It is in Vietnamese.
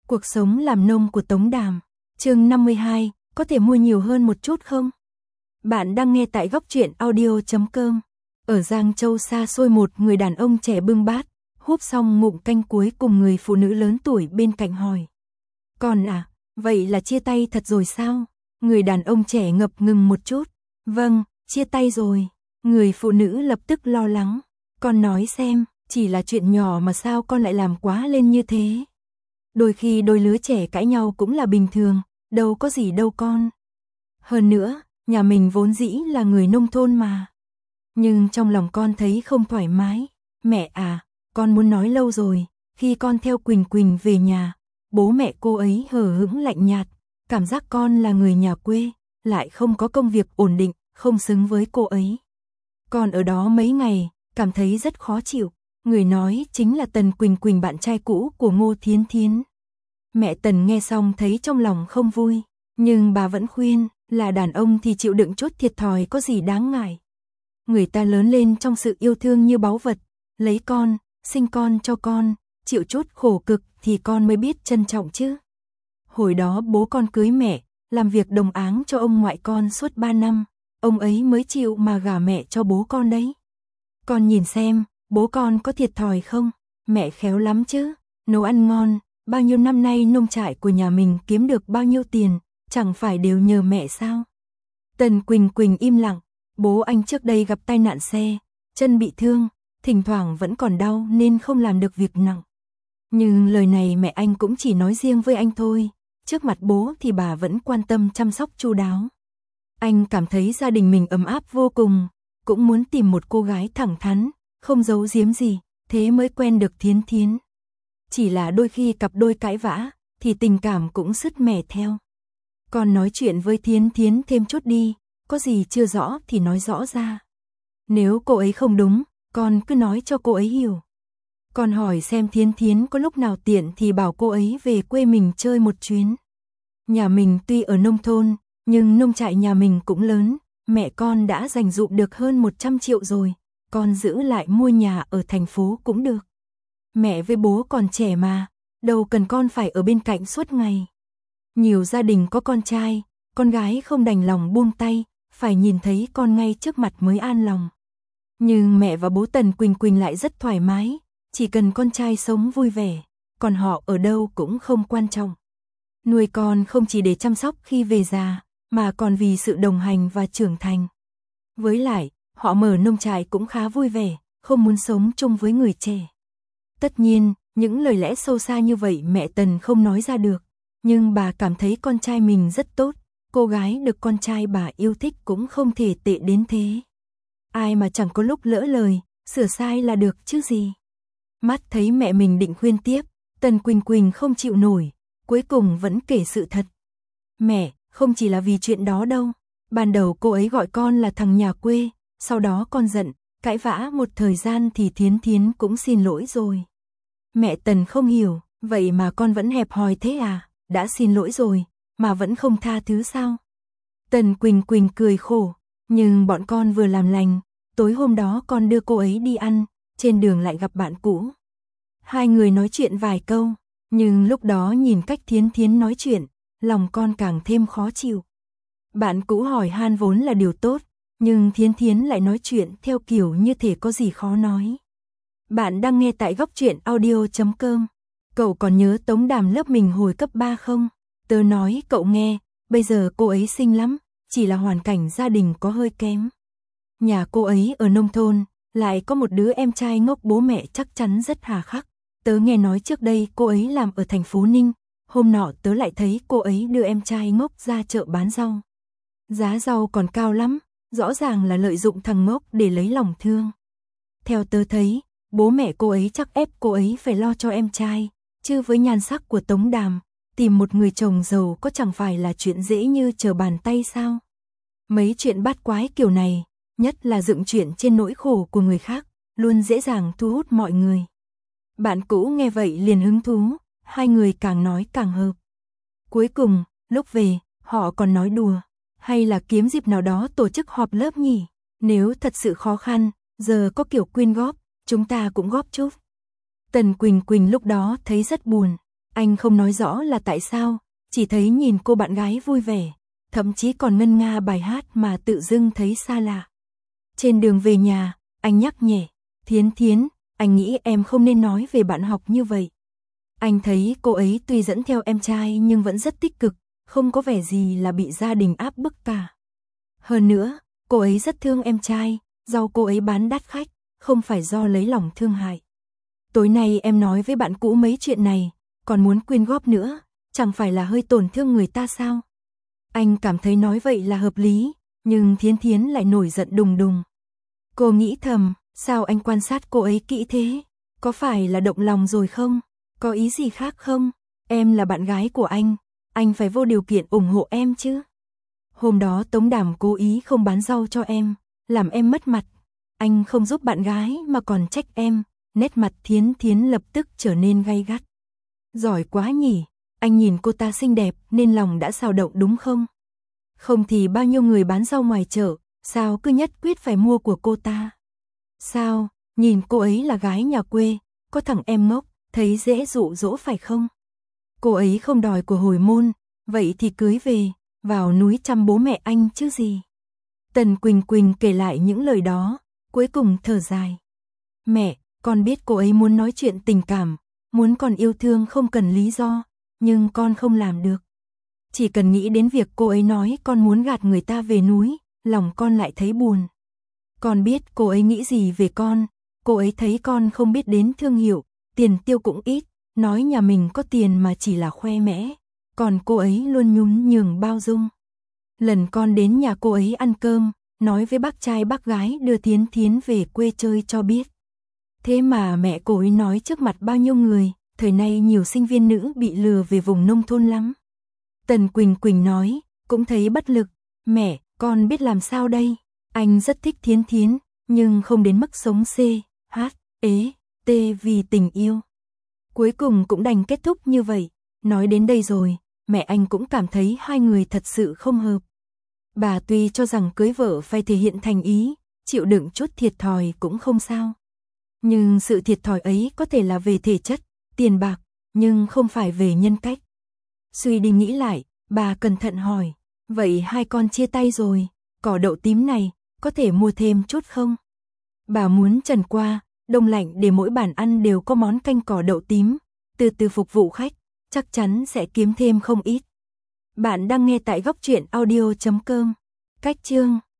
Cuộc sống làm nông của Tống Đàm. Chương 52, có thể mua nhiều hơn một chút không? Bạn đang nghe tại góc truyện audio.com. Ở Giang Châu xa xôi, một người đàn ông trẻ bưng bát, húp xong ngụm canh cuối cùng người phụ nữ lớn tuổi bên cạnh hỏi. Con à, vậy là chia tay thật rồi sao? Người đàn ông trẻ ngập ngừng một chút. Vâng, chia tay rồi. Người phụ nữ lập tức lo lắng. Con nói xem, chỉ là chuyện nhỏ mà sao con lại làm quá lên như thế? Đôi khi đôi lứa trẻ cãi nhau cũng là bình thường, đâu có gì đâu con. Hơn nữa, nhà mình vốn dĩ là người nông thôn mà. Nhưng trong lòng con thấy không thoải mái. Mẹ à, con muốn nói lâu rồi, khi con theo Quỳnh Quỳnh về nhà, bố mẹ cô ấy hờ hững lạnh nhạt, cảm giác con là người nhà quê, lại không có công việc ổn định, không xứng với cô ấy. Con ở đó mấy ngày, cảm thấy rất khó chịu. Người nói chính là Tần Quỳnh Quỳnh, bạn trai cũ của Ngô Thiến Thiến. Mẹ Tần nghe xong thấy trong lòng không vui, nhưng bà vẫn khuyên, là đàn ông thì chịu đựng chút thiệt thòi có gì đáng ngại. Người ta lớn lên trong sự yêu thương như báu vật, lấy con, sinh con cho con, chịu chút khổ cực thì con mới biết trân trọng chứ. Hồi đó bố con cưới mẹ, làm việc đồng áng cho ông ngoại con suốt 3 năm, ông ấy mới chịu mà gả mẹ cho bố con đấy. Con nhìn xem, bố con có thiệt thòi không? Mẹ khéo lắm chứ, nấu ăn ngon, bao nhiêu năm nay nông trại của nhà mình kiếm được bao nhiêu tiền, chẳng phải đều nhờ mẹ sao? Tần Quỳnh Quỳnh im lặng, bố anh trước đây gặp tai nạn xe, chân bị thương, thỉnh thoảng vẫn còn đau nên không làm được việc nặng. Nhưng lời này mẹ anh cũng chỉ nói riêng với anh thôi, trước mặt bố thì bà vẫn quan tâm chăm sóc chu đáo. Anh cảm thấy gia đình mình ấm áp vô cùng, cũng muốn tìm một cô gái thẳng thắn, không giấu giếm gì, thế mới quen được Thiến Thiến. Chỉ là đôi khi cặp đôi cãi vã, thì tình cảm cũng sứt mẻ theo. Con nói chuyện với Thiến Thiến thêm chút đi, có gì chưa rõ thì nói rõ ra. Nếu cô ấy không đúng, con cứ nói cho cô ấy hiểu. Con hỏi xem Thiến Thiến có lúc nào tiện thì bảo cô ấy về quê mình chơi một chuyến. Nhà mình tuy ở nông thôn, nhưng nông trại nhà mình cũng lớn, mẹ con đã dành dụm được hơn 100 triệu rồi, con giữ lại mua nhà ở thành phố cũng được. Mẹ với bố còn trẻ mà, đâu cần con phải ở bên cạnh suốt ngày. Nhiều gia đình có con trai, con gái không đành lòng buông tay, phải nhìn thấy con ngay trước mặt mới an lòng. Nhưng mẹ và bố Tần Quỳnh Quỳnh lại rất thoải mái, chỉ cần con trai sống vui vẻ, còn họ ở đâu cũng không quan trọng. Nuôi con không chỉ để chăm sóc khi về già, mà còn vì sự đồng hành và trưởng thành. Với lại, họ mở nông trại cũng khá vui vẻ, không muốn sống chung với người trẻ. Tất nhiên, những lời lẽ sâu xa như vậy mẹ Tần không nói ra được, nhưng bà cảm thấy con trai mình rất tốt, cô gái được con trai bà yêu thích cũng không thể tệ đến thế. Ai mà chẳng có lúc lỡ lời, sửa sai là được chứ gì. Mắt thấy mẹ mình định khuyên tiếp, Tần Quỳnh Quỳnh không chịu nổi, cuối cùng vẫn kể sự thật. Mẹ, không chỉ là vì chuyện đó đâu, ban đầu cô ấy gọi con là thằng nhà quê, sau đó con giận, cãi vã một thời gian thì Thiến Thiến cũng xin lỗi rồi. Mẹ Tần không hiểu, vậy mà con vẫn hẹp hòi thế à, đã xin lỗi rồi, mà vẫn không tha thứ sao? Tần Quỳnh Quỳnh cười khổ, nhưng bọn con vừa làm lành, tối hôm đó con đưa cô ấy đi ăn, trên đường lại gặp bạn cũ. Hai người nói chuyện vài câu, nhưng lúc đó nhìn cách Thiến Thiến nói chuyện, lòng con càng thêm khó chịu. Bạn cũ hỏi han vốn là điều tốt, nhưng Thiến Thiến lại nói chuyện theo kiểu như thể có gì khó nói. Bạn đang nghe tại góc truyện audio.com. Cậu còn nhớ Tống Đàm lớp mình hồi cấp 3 không? Tớ nói cậu nghe, bây giờ cô ấy xinh lắm, chỉ là hoàn cảnh gia đình có hơi kém. Nhà cô ấy ở nông thôn, lại có một đứa em trai ngốc, bố mẹ chắc chắn rất hà khắc. Tớ nghe nói trước đây cô ấy làm ở thành phố Ninh, hôm nọ tớ lại thấy cô ấy đưa em trai ngốc ra chợ bán rau. Giá rau còn cao lắm, rõ ràng là lợi dụng thằng ngốc để lấy lòng thương. Theo tớ thấy, bố mẹ cô ấy chắc ép cô ấy phải lo cho em trai, chứ với nhan sắc của Tống Đàm, tìm một người chồng giàu có chẳng phải là chuyện dễ như trở bàn tay sao? Mấy chuyện bát quái kiểu này, nhất là dựng chuyện trên nỗi khổ của người khác, luôn dễ dàng thu hút mọi người. Bạn cũ nghe vậy liền hứng thú, hai người càng nói càng hợp. Cuối cùng, lúc về, họ còn nói đùa, hay là kiếm dịp nào đó tổ chức họp lớp nhỉ? Nếu thật sự khó khăn, giờ có kiểu quyên góp, chúng ta cũng góp chút. Tần Quỳnh Quỳnh lúc đó thấy rất buồn, Anh không nói rõ là tại sao, chỉ thấy nhìn cô bạn gái vui vẻ, thậm chí còn ngân nga bài hát mà tự dưng thấy xa lạ. Trên đường về nhà, anh nhắc nhẹ, Thiến Thiến, anh nghĩ em không nên nói về bạn học như vậy. Anh thấy cô ấy tuy dẫn theo em trai nhưng vẫn rất tích cực, không có vẻ gì là bị gia đình áp bức cả. Hơn nữa, cô ấy rất thương em trai, do cô ấy bán đắt khách, không phải do lấy lòng thương hại. Tối nay em nói với bạn cũ mấy chuyện này, còn muốn quyên góp nữa, chẳng phải là hơi tổn thương người ta sao? Anh cảm thấy nói vậy là hợp lý, nhưng Thiến Thiến lại nổi giận đùng đùng. Cô nghĩ thầm, sao anh quan sát cô ấy kỹ thế? Có phải là động lòng rồi không? Có ý gì khác không? Em là bạn gái của anh phải vô điều kiện ủng hộ em chứ. Hôm đó Tống Đàm cố ý không bán rau cho em, làm em mất mặt. Anh không giúp bạn gái mà còn trách em, nét mặt Thiến Thiến lập tức trở nên gay gắt. Giỏi quá nhỉ, anh nhìn cô ta xinh đẹp nên lòng đã xào động đúng không? Không thì bao nhiêu người bán rau ngoài chợ, sao cứ nhất quyết phải mua của cô ta? Sao, nhìn cô ấy là gái nhà quê, có thằng em ngốc, thấy dễ dụ dỗ phải không? Cô ấy không đòi của hồi môn, vậy thì cưới về, vào núi chăm bố mẹ anh chứ gì. Tần Quỳnh Quỳnh kể lại những lời đó, cuối cùng thở dài. Mẹ, con biết cô ấy muốn nói chuyện tình cảm, muốn con yêu thương không cần lý do, nhưng con không làm được. Chỉ cần nghĩ đến việc cô ấy nói con muốn gạt người ta về núi, lòng con lại thấy buồn. Con biết cô ấy nghĩ gì về con, cô ấy thấy con không biết đến thương hiệu, tiền tiêu cũng ít, nói nhà mình có tiền mà chỉ là khoe mẽ, còn cô ấy luôn nhún nhường bao dung. Lần con đến nhà cô ấy ăn cơm, nói với bác trai bác gái đưa Thiến Thiến về quê chơi cho biết. Thế mà mẹ cô ấy nói trước mặt bao nhiêu người, thời nay nhiều sinh viên nữ bị lừa về vùng nông thôn lắm. Tần Quỳnh Quỳnh nói, cũng thấy bất lực, mẹ, con biết làm sao đây, anh rất thích Thiến Thiến, nhưng không đến mức sống C, H, ế, T vì tình yêu. Cuối cùng cũng đành kết thúc như vậy, nói đến đây rồi, mẹ anh cũng cảm thấy hai người thật sự không hợp. Bà tuy cho rằng cưới vợ phải thể hiện thành ý, chịu đựng chút thiệt thòi cũng không sao. Nhưng sự thiệt thòi ấy có thể là về thể chất, tiền bạc, nhưng không phải về nhân cách. Suy đi nghĩ lại, bà cẩn thận hỏi, vậy hai con chia tay rồi, cỏ đậu tím này, có thể mua thêm chút không? Bà muốn trần qua, đông lạnh để mỗi bàn ăn đều có món canh cỏ đậu tím, từ từ phục vụ khách, chắc chắn sẽ kiếm thêm không ít. Bạn đang nghe tại góc truyện audio.com. Cách chương